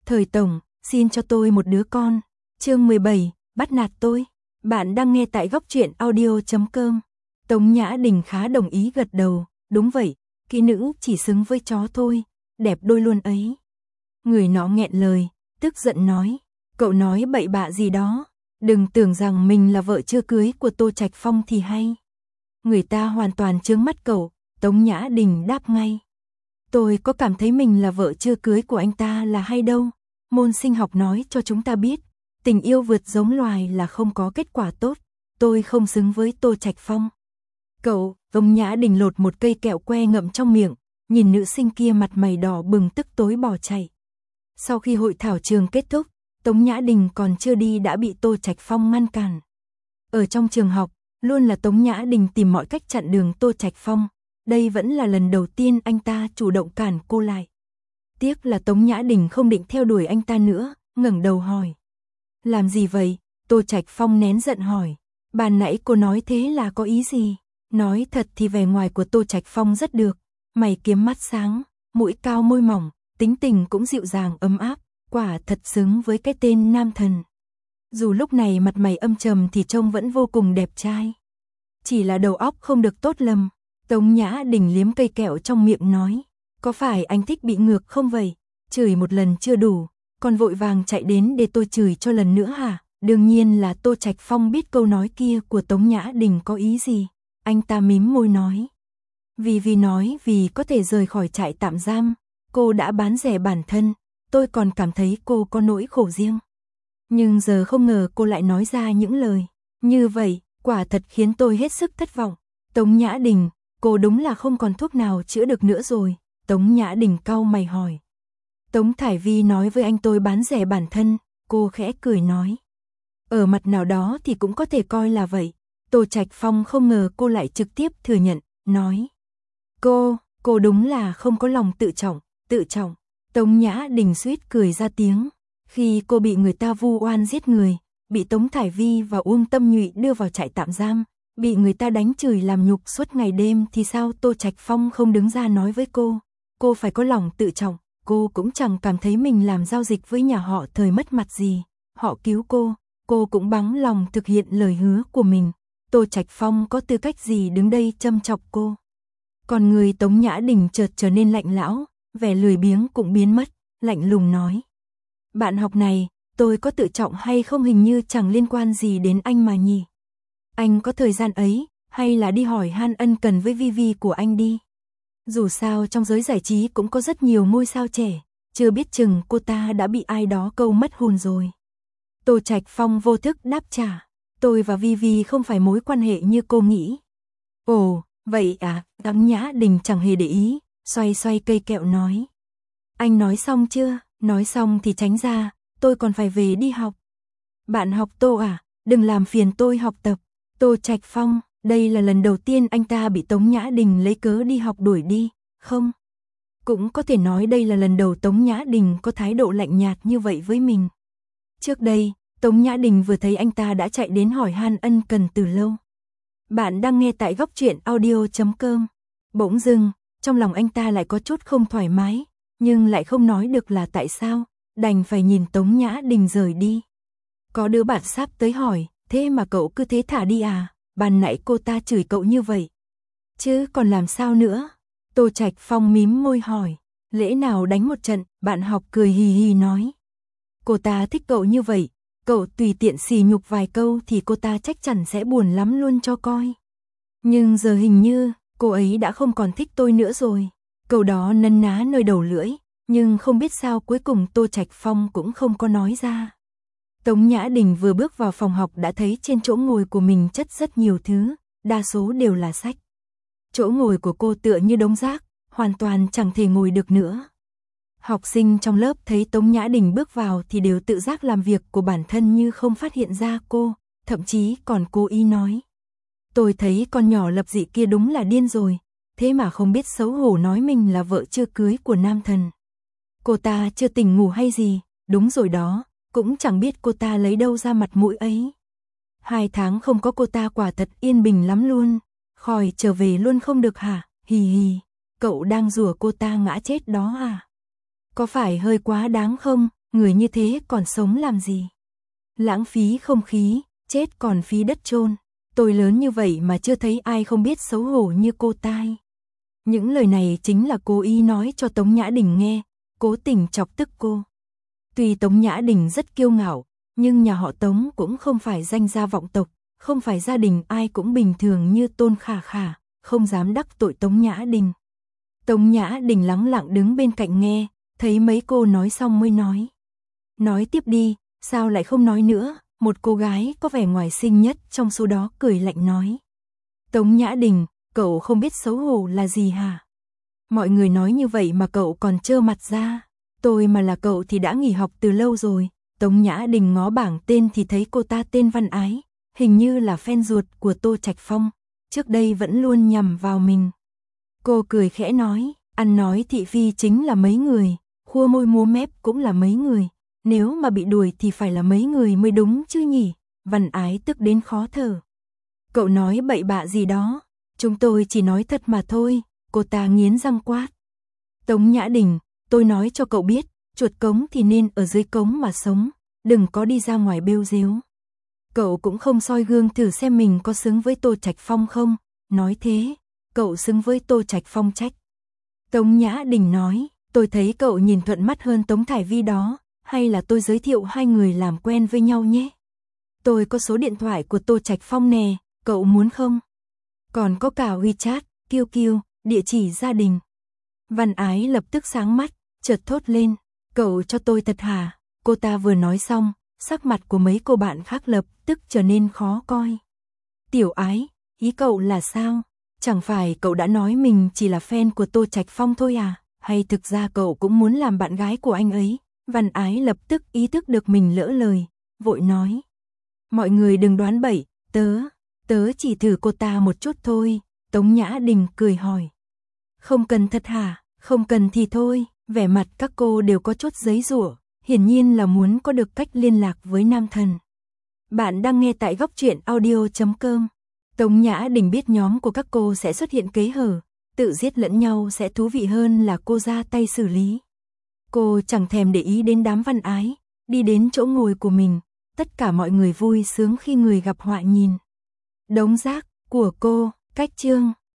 Thời tổng, xin cho tôi một đứa con. Chương 17, bắt nạt tôi. Bạn đang nghe tại goctruyện.audio.com. Tống Nhã Đình khá đồng ý gật đầu, đúng vậy, kỹ nữ chỉ xứng với chó thôi, đẹp đôi luôn ấy. Người nọ nghẹn lời, tức giận nói, cậu nói bậy bạ gì đó, đừng tưởng rằng mình là vợ chưa cưới của Tô Trạch Phong thì hay. Người ta hoàn toàn chướng mắt cậu, Tống Nhã Đình đáp ngay. Tôi có cảm thấy mình là vợ chưa cưới của anh ta là hay đâu, môn sinh học nói cho chúng ta biết, tình yêu vượt giống loài là không có kết quả tốt, tôi không xứng với Tô Trạch Phong. Cậu, Tống Nhã Đình lột một cây kẹo que ngậm trong miệng, nhìn nữ sinh kia mặt mày đỏ bừng tức tối bỏ chạy. Sau khi hội thảo trường kết thúc, Tống Nhã Đình còn chưa đi đã bị Tô Trạch Phong ngăn cản. Ở trong trường học, luôn là Tống Nhã Đình tìm mọi cách chặn đường Tô Trạch Phong, đây vẫn là lần đầu tiên anh ta chủ động cản cô lại. Tiếc là Tống Nhã Đình không định theo đuổi anh ta nữa, ngẩng đầu hỏi. Làm gì vậy? Tô Trạch Phong nén giận hỏi. Ban nãy cô nói thế là có ý gì? Nói thật thì vẻ ngoài của Tô Trạch Phong rất được, mày kiếm mắt sáng, mũi cao môi mỏng, tính tình cũng dịu dàng ấm áp, quả thật xứng với cái tên nam thần. Dù lúc này mặt mày âm trầm thì trông vẫn vô cùng đẹp trai. Chỉ là đầu óc không được tốt lầm. Tống Nhã Đình liếm cây kẹo trong miệng nói, có phải anh thích bị ngược không vậy? Chửi một lần chưa đủ, còn vội vàng chạy đến để tôi chửi cho lần nữa hả? Đương nhiên là Tô Trạch Phong biết câu nói kia của Tống Nhã Đình có ý gì. Anh ta mím môi nói. Vì có thể rời khỏi trại tạm giam, cô đã bán rẻ bản thân, tôi còn cảm thấy cô có nỗi khổ riêng. Nhưng giờ không ngờ cô lại nói ra những lời như vậy, quả thật khiến tôi hết sức thất vọng. Tống Nhã Đình, cô đúng là không còn thuốc nào chữa được nữa rồi. Tống Nhã Đình cau mày hỏi. Tống Thải Vi nói với anh tôi bán rẻ bản thân, cô khẽ cười nói. Ở mặt nào đó thì cũng có thể coi là vậy. Tô Trạch Phong không ngờ cô lại trực tiếp thừa nhận, nói. Cô đúng là không có lòng tự trọng. Tống Nhã Đình suýt cười ra tiếng. Khi cô bị người ta vu oan giết người, bị Tống Thải Vi và Uông Tâm Nhụy đưa vào trại tạm giam, bị người ta đánh chửi làm nhục suốt ngày đêm thì sao Tô Trạch Phong không đứng ra nói với cô phải có lòng tự trọng, cô cũng chẳng cảm thấy mình làm giao dịch với nhà họ Thời mất mặt gì, họ cứu cô cũng bằng lòng thực hiện lời hứa của mình, Tô Trạch Phong có tư cách gì đứng đây châm chọc cô. Còn người Tống Nhã Đình chợt trở nên lạnh lẽo, vẻ lười biếng cũng biến mất, lạnh lùng nói. Bạn học này, tôi có tự trọng hay không hình như chẳng liên quan gì đến anh mà nhỉ. Anh có thời gian ấy, hay là đi hỏi han ân cần với Vi của anh đi. Dù sao trong giới giải trí cũng có rất nhiều ngôi sao trẻ, chưa biết chừng cô ta đã bị ai đó câu mất hồn rồi. Tô Trạch Phong vô thức đáp trả, tôi và Vi không phải mối quan hệ như cô nghĩ. Ồ, vậy à, Tống Nhã Đình chẳng hề để ý, xoay cây kẹo nói. Anh nói xong chưa? Nói xong thì tránh ra, tôi còn phải về đi học. Bạn học Tô à, đừng làm phiền tôi học tập. Tô Trạch Phong, đây là lần đầu tiên anh ta bị Tống Nhã Đình lấy cớ đi học đuổi đi, không? Cũng có thể nói đây là lần đầu Tống Nhã Đình có thái độ lạnh nhạt như vậy với mình. Trước đây, Tống Nhã Đình vừa thấy anh ta đã chạy đến hỏi han ân cần từ lâu. Bạn đang nghe tại goctruyện.audio.com. Bỗng dưng, trong lòng anh ta lại có chút không thoải mái, nhưng lại không nói được là tại sao, đành phải nhìn Tống Nhã Đình rời đi. Có đứa bạn sắp tới hỏi, thế mà cậu cứ thế thả đi à, ban nãy cô ta chửi cậu như vậy. Chứ còn làm sao nữa? Tô Trạch Phong mím môi hỏi, lẽ nào đánh một trận, bạn học cười hì hì nói. Cô ta thích cậu như vậy, cậu tùy tiện xì nhục vài câu thì cô ta chắc chắn sẽ buồn lắm luôn cho coi. Nhưng giờ hình như, cô ấy đã không còn thích tôi nữa rồi. Câu đó nấn ná nơi đầu lưỡi, nhưng không biết sao cuối cùng Tô Trạch Phong cũng không có nói ra. Tống Nhã Đình vừa bước vào phòng học đã thấy trên chỗ ngồi của mình chất rất nhiều thứ, đa số đều là sách. Chỗ ngồi của cô tựa như đống rác, hoàn toàn chẳng thể ngồi được nữa. Học sinh trong lớp thấy Tống Nhã Đình bước vào thì đều tự giác làm việc của bản thân như không phát hiện ra cô, thậm chí còn cố ý nói. Tôi thấy con nhỏ lập dị kia đúng là điên rồi, thế mà không biết xấu hổ nói mình là vợ chưa cưới của nam thần. Cô ta chưa tỉnh ngủ hay gì, đúng rồi đó, cũng chẳng biết cô ta lấy đâu ra mặt mũi ấy. 2 tháng không có cô ta quả thật yên bình lắm luôn, khỏi trở về luôn không được hả, hì hì, cậu đang rủa cô ta ngã chết đó à? Có phải hơi quá đáng không? người như thế còn sống làm gì? Lãng phí không khí, chết còn phí đất chôn. Tôi lớn như vậy mà chưa thấy ai không biết xấu hổ như cô tai. Những lời này chính là cố ý nói cho Tống Nhã Đình nghe, cố tình chọc tức cô. Tuy Tống Nhã Đình rất kiêu ngạo, nhưng nhà họ Tống cũng không phải danh gia vọng tộc, không phải gia đình ai cũng bình thường như Tôn Khả Khả, không dám đắc tội Tống Nhã Đình. Tống Nhã Đình lắng lặng đứng bên cạnh nghe, thấy mấy cô nói xong mới nói. Nói tiếp đi, sao lại không nói nữa? Một cô gái có vẻ ngoài xinh nhất trong số đó cười lạnh nói. Tống Nhã Đình, cậu không biết xấu hổ là gì hả? Mọi người nói như vậy mà cậu còn trơ mặt ra. Tôi mà là cậu thì đã nghỉ học từ lâu rồi. Tống Nhã Đình ngó bảng tên thì thấy cô ta tên Văn Ái, hình như là fan ruột của Tô Trạch Phong, trước đây vẫn luôn nhằm vào mình. Cô cười khẽ nói, ăn nói thị phi chính là mấy người, khua môi múa mép cũng là mấy người, nếu mà bị đuổi thì phải là mấy người mới đúng chứ nhỉ? Văn Ái tức đến khó thở. Cậu nói bậy bạ gì đó, chúng tôi chỉ nói thật mà thôi, cô ta nghiến răng quát. Tống Nhã Đình, tôi nói cho cậu biết, chuột cống thì nên ở dưới cống mà sống, đừng có đi ra ngoài bêu rếu. Cậu cũng không soi gương thử xem mình có xứng với Tô Trạch Phong không, nói thế, cậu xứng với Tô Trạch Phong trách. Tống Nhã Đình nói, tôi thấy cậu nhìn thuận mắt hơn Tống Thải Vi đó, hay là tôi giới thiệu hai người làm quen với nhau nhé. Tôi có số điện thoại của Tô Trạch Phong nè, cậu muốn không? Còn có cả WeChat, QQ, địa chỉ gia đình. Văn Ái lập tức sáng mắt, chợt thốt lên, cậu cho tôi thật hả? Cô ta vừa nói xong, sắc mặt của mấy cô bạn khác lập tức trở nên khó coi. Tiểu Ái, ý cậu là sao? Chẳng phải cậu đã nói mình chỉ là fan của Tô Trạch Phong thôi à? Hay thực ra cậu cũng muốn làm bạn gái của anh ấy? Văn Ái lập tức ý thức được mình lỡ lời, vội nói. Mọi người đừng đoán bậy, tớ chỉ thử cô ta một chút thôi. Tống Nhã Đình cười hỏi. Không cần thật hả? Không cần thì thôi. Vẻ mặt các cô đều có chút giấy giụa, hiển nhiên là muốn có được cách liên lạc với nam thần. Bạn đang nghe tại góc truyện audio.com. Tống Nhã Đình biết nhóm của các cô sẽ xuất hiện kế hở, tự giết lẫn nhau sẽ thú vị hơn là cô ra tay xử lý. Cô chẳng thèm để ý đến đám Văn Ái, đi đến chỗ ngồi của mình, tất cả mọi người vui sướng khi người gặp họa nhìn. Đống rác của cô, cách chương.